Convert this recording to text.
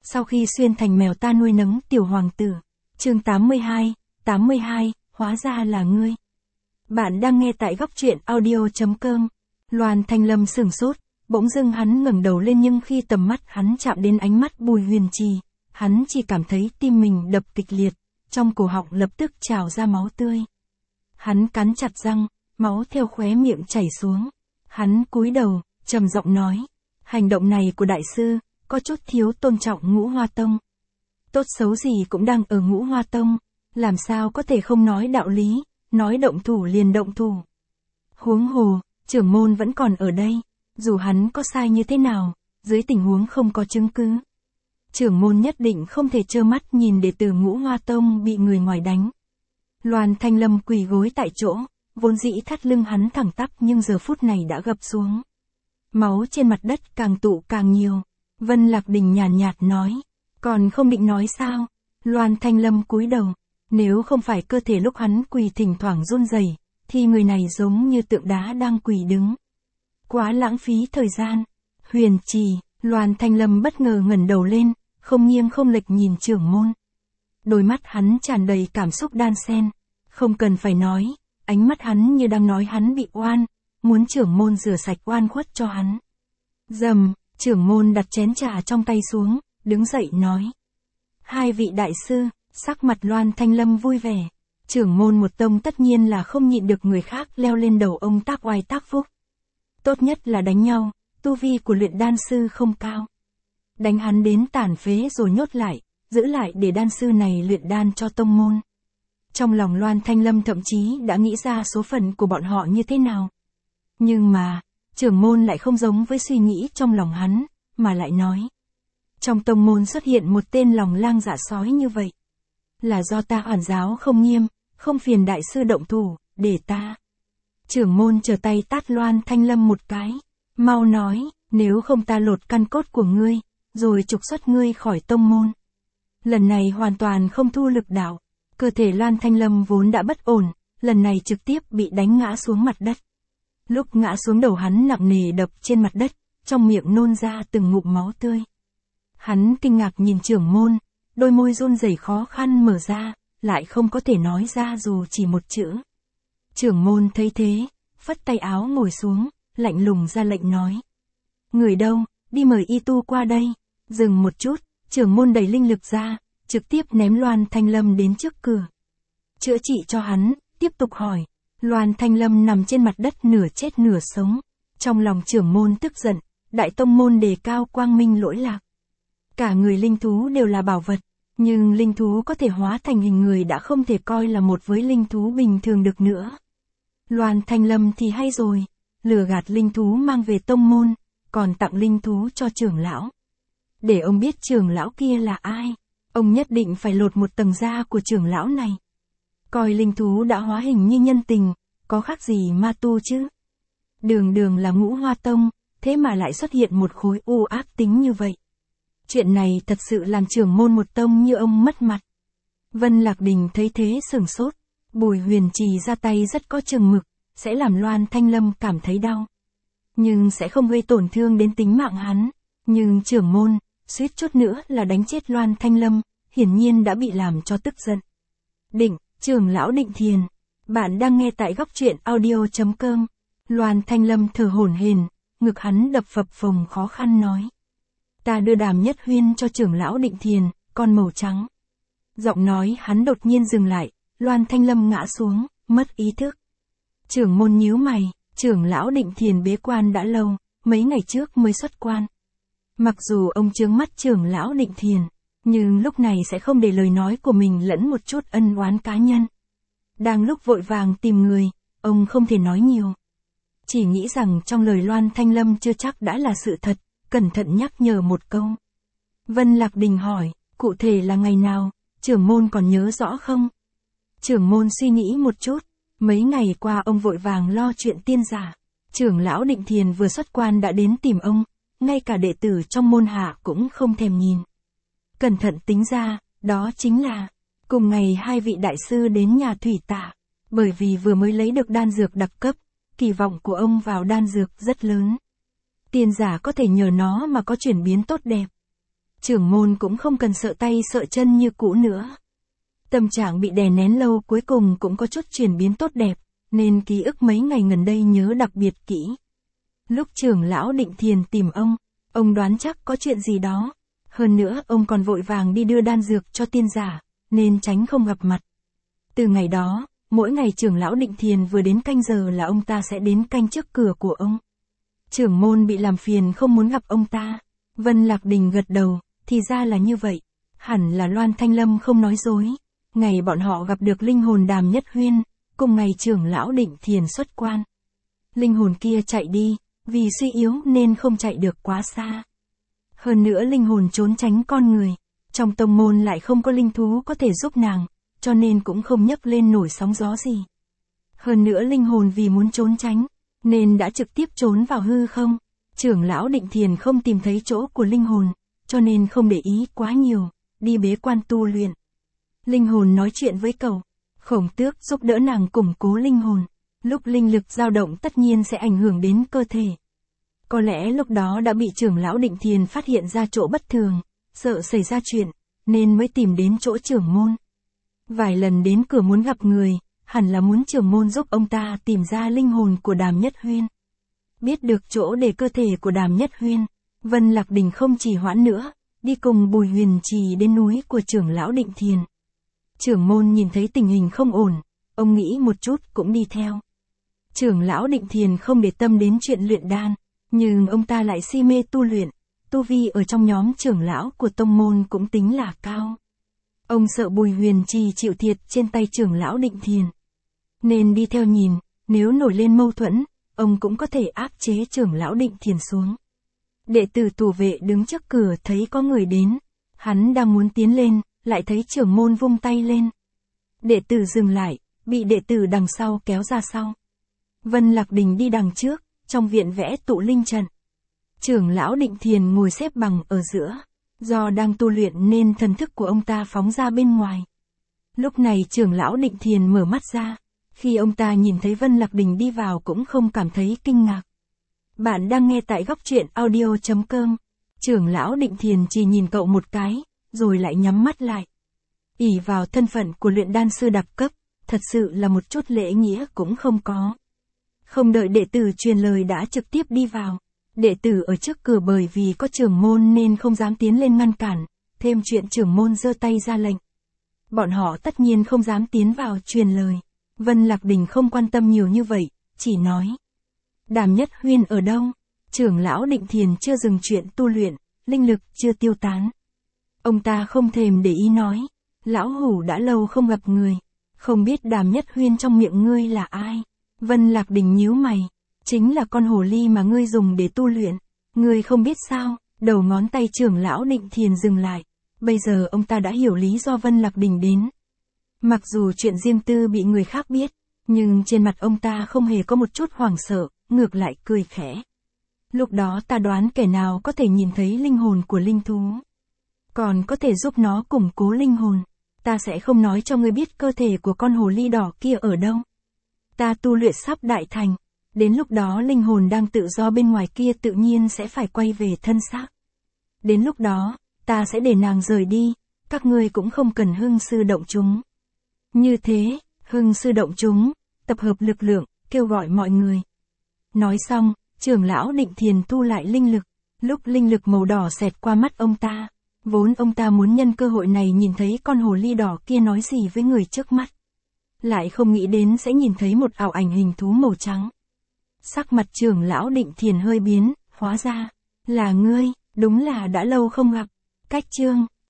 Sau khi xuyên thành mèo ta nuôi nấng tiểu hoàng tử. Chương 82, hóa ra là ngươi. Bạn đang nghe tại góc truyện audio.com. Loan Thanh Lâm sửng sốt, bỗng dưng hắn ngẩng đầu lên nhưng khi tầm mắt hắn chạm đến ánh mắt Bùi Huyền Trì, hắn chỉ cảm thấy tim mình đập kịch liệt, trong cổ họng lập tức trào ra máu tươi. Hắn cắn chặt răng, máu theo khóe miệng chảy xuống. Hắn cúi đầu, trầm giọng nói, hành động này của đại sư, có chút thiếu tôn trọng Ngũ Hoa Tông. Tốt xấu gì cũng đang ở Ngũ Hoa Tông, làm sao có thể không nói đạo lý, nói động thủ liền động thủ. Huống hồ, trưởng môn vẫn còn ở đây, dù hắn có sai như thế nào, dưới tình huống không có chứng cứ. Trưởng môn nhất định không thể trơ mắt nhìn đệ tử Ngũ Hoa Tông bị người ngoài đánh. Loan Thanh Lâm quỳ gối tại chỗ, vốn dĩ thắt lưng hắn thẳng tắp nhưng giờ phút này đã gập xuống. Máu trên mặt đất càng tụ càng nhiều. Vân Lạc Đình nhàn nhạt nói, còn không định nói sao? Loan Thanh Lâm cúi đầu, nếu không phải cơ thể lúc hắn quỳ thỉnh thoảng run rẩy, thì người này giống như tượng đá đang quỳ đứng. Quá lãng phí thời gian. Huyền Trì, Loan Thanh Lâm bất ngờ ngẩng đầu lên, không nghiêng không lệch nhìn trưởng môn. Đôi mắt hắn tràn đầy cảm xúc đan xen, không cần phải nói, ánh mắt hắn như đang nói hắn bị oan, muốn trưởng môn rửa sạch oan khuất cho hắn. Dầm, trưởng môn đặt chén trà trong tay xuống, đứng dậy nói. Hai vị đại sư, sắc mặt Loan Thanh Lâm vui vẻ. Trưởng môn một tông tất nhiên là không nhịn được người khác leo lên đầu ông tác oai tác phúc. Tốt nhất là đánh nhau, tu vi của luyện đan sư không cao. Đánh hắn đến tàn phế rồi nhốt lại, giữ lại để đan sư này luyện đan cho tông môn. Trong lòng Loan Thanh Lâm thậm chí đã nghĩ ra số phận của bọn họ như thế nào. Nhưng mà, trưởng môn lại không giống với suy nghĩ trong lòng hắn, mà lại nói. Trong tông môn xuất hiện một tên lòng lang dạ sói như vậy. Là do ta quản giáo không nghiêm, không phiền đại sư động thủ, để ta. Trưởng môn trở tay tát Loan Thanh Lâm một cái. Mau nói, nếu không ta lột căn cốt của ngươi, rồi trục xuất ngươi khỏi tông môn. Lần này hoàn toàn không thu lực đạo. Cơ thể Loan Thanh Lâm vốn đã bất ổn, lần này trực tiếp bị đánh ngã xuống mặt đất. Lúc ngã xuống đầu hắn nặng nề đập trên mặt đất, trong miệng nôn ra từng ngụm máu tươi. Hắn kinh ngạc nhìn trưởng môn, đôi môi run rẩy khó khăn mở ra, lại không có thể nói ra dù chỉ một chữ. Trưởng môn thấy thế, phất tay áo ngồi xuống, lạnh lùng ra lệnh nói. Người đâu, đi mời y tu qua đây. Dừng một chút, trưởng môn đẩy linh lực ra, trực tiếp ném Loan Thanh Lâm đến trước cửa. Chữa trị cho hắn, tiếp tục hỏi. Loan Thanh Lâm nằm trên mặt đất nửa chết nửa sống. Trong lòng trưởng môn tức giận, đại tông môn đề cao quang minh lỗi lạc. Cả người linh thú đều là bảo vật, nhưng linh thú có thể hóa thành hình người đã không thể coi là một với linh thú bình thường được nữa. Loan Thanh Lâm thì hay rồi, lừa gạt linh thú mang về tông môn, còn tặng linh thú cho trưởng lão. Để ông biết trưởng lão kia là ai, ông nhất định phải lột một tầng da của trưởng lão này. Coi linh thú đã hóa hình như nhân tình, có khác gì ma tu chứ. Đường đường là Ngũ Hoa Tông, thế mà lại xuất hiện một khối u ác tính như vậy. Chuyện này thật sự làm trưởng môn một tông như ông mất mặt. Vân Lạc Đình thấy thế sửng sốt, Bùi Huyền Trì ra tay rất có chừng mực, sẽ làm Loan Thanh Lâm cảm thấy đau. Nhưng sẽ không gây tổn thương đến tính mạng hắn. Nhưng trưởng môn, suýt chút nữa là đánh chết Loan Thanh Lâm, hiển nhiên đã bị làm cho tức giận. Trưởng lão Định Thiền, bạn đang nghe tại góc truyện audio.com. Loan Thanh Lâm thở hổn hển, ngực hắn đập phập phồng khó khăn nói. Ta đưa Đàm Nhất Huyên cho trưởng lão Định Thiền, con màu trắng. Giọng nói hắn đột nhiên dừng lại, Loan Thanh Lâm ngã xuống, mất ý thức. Trưởng môn nhíu mày, trưởng lão Định Thiền bế quan đã lâu, mấy ngày trước mới xuất quan. Mặc dù ông chướng mắt trưởng lão Định Thiền, nhưng lúc này sẽ không để lời nói của mình lẫn một chút ân oán cá nhân. Đang lúc vội vàng tìm người, ông không thể nói nhiều. Chỉ nghĩ rằng trong lời Loan Thanh Lâm chưa chắc đã là sự thật, cẩn thận nhắc nhở một câu. Vân Lạc Đình hỏi, cụ thể là ngày nào, trưởng môn còn nhớ rõ không? Trưởng môn suy nghĩ một chút, mấy ngày qua ông vội vàng lo chuyện tiên giả. Trưởng lão Định Thiền vừa xuất quan đã đến tìm ông, ngay cả đệ tử trong môn hạ cũng không thèm nhìn. Cẩn thận tính ra, đó chính là, cùng ngày hai vị đại sư đến nhà Thủy Tạ, bởi vì vừa mới lấy được đan dược đặc cấp, kỳ vọng của ông vào đan dược rất lớn. Tiên giả có thể nhờ nó mà có chuyển biến tốt đẹp. Trưởng môn cũng không cần sợ tay sợ chân như cũ nữa. Tâm trạng bị đè nén lâu cuối cùng cũng có chút chuyển biến tốt đẹp, nên ký ức mấy ngày gần đây nhớ đặc biệt kỹ. Lúc trưởng lão Định Thiền tìm ông đoán chắc có chuyện gì đó. Hơn nữa ông còn vội vàng đi đưa đan dược cho tiên giả, nên tránh không gặp mặt. Từ ngày đó, mỗi ngày trưởng lão Định Thiền vừa đến canh giờ là ông ta sẽ đến canh trước cửa của ông. Trưởng môn bị làm phiền không muốn gặp ông ta. Vân Lạc Đình gật đầu, thì ra là như vậy. Hẳn là Loan Thanh Lâm không nói dối. Ngày bọn họ gặp được linh hồn Đàm Nhất Huyên, cùng ngày trưởng lão Định Thiền xuất quan. Linh hồn kia chạy đi, vì suy yếu nên không chạy được quá xa. Hơn nữa linh hồn trốn tránh con người, trong tông môn lại không có linh thú có thể giúp nàng, cho nên cũng không nhấc lên nổi sóng gió gì. Hơn nữa linh hồn vì muốn trốn tránh, nên đã trực tiếp trốn vào hư không. Trưởng lão Định Thiền không tìm thấy chỗ của linh hồn, cho nên không để ý quá nhiều, đi bế quan tu luyện. Linh hồn nói chuyện với cậu, Khổng Tước giúp đỡ nàng củng cố linh hồn. Lúc linh lực dao động tất nhiên sẽ ảnh hưởng đến cơ thể. Có lẽ lúc đó đã bị trưởng lão Định Thiền phát hiện ra chỗ bất thường, sợ xảy ra chuyện, nên mới tìm đến chỗ trưởng môn. Vài lần đến cửa muốn gặp người, hẳn là muốn trưởng môn giúp ông ta tìm ra linh hồn của Đàm Nhất Huyên. Biết được chỗ để cơ thể của Đàm Nhất Huyên, Vân Lạc Đình không trì hoãn nữa, đi cùng Bùi Huyền Trì đến núi của trưởng lão Định Thiền. Trưởng môn nhìn thấy tình hình không ổn, ông nghĩ một chút cũng đi theo. Trưởng lão Định Thiền không để tâm đến chuyện luyện đan, nhưng ông ta lại si mê tu luyện, tu vi ở trong nhóm trưởng lão của tông môn cũng tính là cao. Ông sợ Bùi Huyền Trì chịu thiệt trên tay trưởng lão Định Thiền, nên đi theo nhìn, nếu nổi lên mâu thuẫn, ông cũng có thể áp chế trưởng lão Định Thiền xuống. Đệ tử thủ vệ đứng trước cửa thấy có người đến, hắn đang muốn tiến lên, lại thấy trưởng môn vung tay lên. Đệ tử dừng lại, bị đệ tử đằng sau kéo ra sau. Vân Lạc Đình đi đằng trước, trong viện vẽ tụ linh trận. Trưởng lão Định Thiền ngồi xếp bằng ở giữa, do đang tu luyện nên thần thức của ông ta phóng ra bên ngoài. Lúc này trưởng lão Định Thiền mở mắt ra, khi ông ta nhìn thấy Vân Lạc Đình đi vào cũng không cảm thấy kinh ngạc. Bạn đang nghe tại góc truyện audio.com. Trưởng lão Định Thiền chỉ nhìn cậu một cái, rồi lại nhắm mắt lại. Ỷ vào thân phận của luyện đan sư đặc cấp, thật sự là một chút lễ nghĩa cũng không có. Không đợi đệ tử truyền lời đã trực tiếp đi vào. Đệ tử ở trước cửa bởi vì có trưởng môn nên không dám tiến lên ngăn cản, thêm chuyện trưởng môn giơ tay ra lệnh. Bọn họ tất nhiên không dám tiến vào truyền lời. Vân Lạc Đình không quan tâm nhiều như vậy, chỉ nói. Đàm Nhất Huyên ở đâu? Trưởng lão Định Thiền chưa dừng chuyện tu luyện, linh lực chưa tiêu tán. Ông ta không thèm để ý nói. Lão hủ đã lâu không gặp người, không biết Đàm Nhất Huyên trong miệng ngươi là ai? Vân Lạc Đình nhíu mày. Chính là con hồ ly mà ngươi dùng để tu luyện. Ngươi không biết sao? Đầu ngón tay trưởng lão Định Thiền dừng lại. Bây giờ ông ta đã hiểu lý do Vân Lạc Đình đến. Mặc dù chuyện riêng tư bị người khác biết, nhưng trên mặt ông ta không hề có một chút hoảng sợ, ngược lại cười khẽ. Lúc đó ta đoán kẻ nào có thể nhìn thấy linh hồn của linh thú, còn có thể giúp nó củng cố linh hồn. Ta sẽ không nói cho ngươi biết cơ thể của con hồ ly đỏ kia ở đâu. Ta tu luyện sắp đại thành. Đến lúc đó linh hồn đang tự do bên ngoài kia tự nhiên sẽ phải quay về thân xác. Đến lúc đó, ta sẽ để nàng rời đi, các ngươi cũng không cần hưng sư động chúng. Như thế, hưng sư động chúng, tập hợp lực lượng, kêu gọi mọi người. Nói xong, trưởng lão Định Thiền thu lại linh lực. Lúc linh lực màu đỏ xẹt qua mắt ông ta, vốn ông ta muốn nhân cơ hội này nhìn thấy con hồ ly đỏ kia nói gì với người trước mắt. Lại không nghĩ đến sẽ nhìn thấy một ảo ảnh hình thú màu trắng. Sắc mặt trưởng lão Định Thiền hơi biến, hóa ra là ngươi, đúng là đã lâu không gặp. Cách chương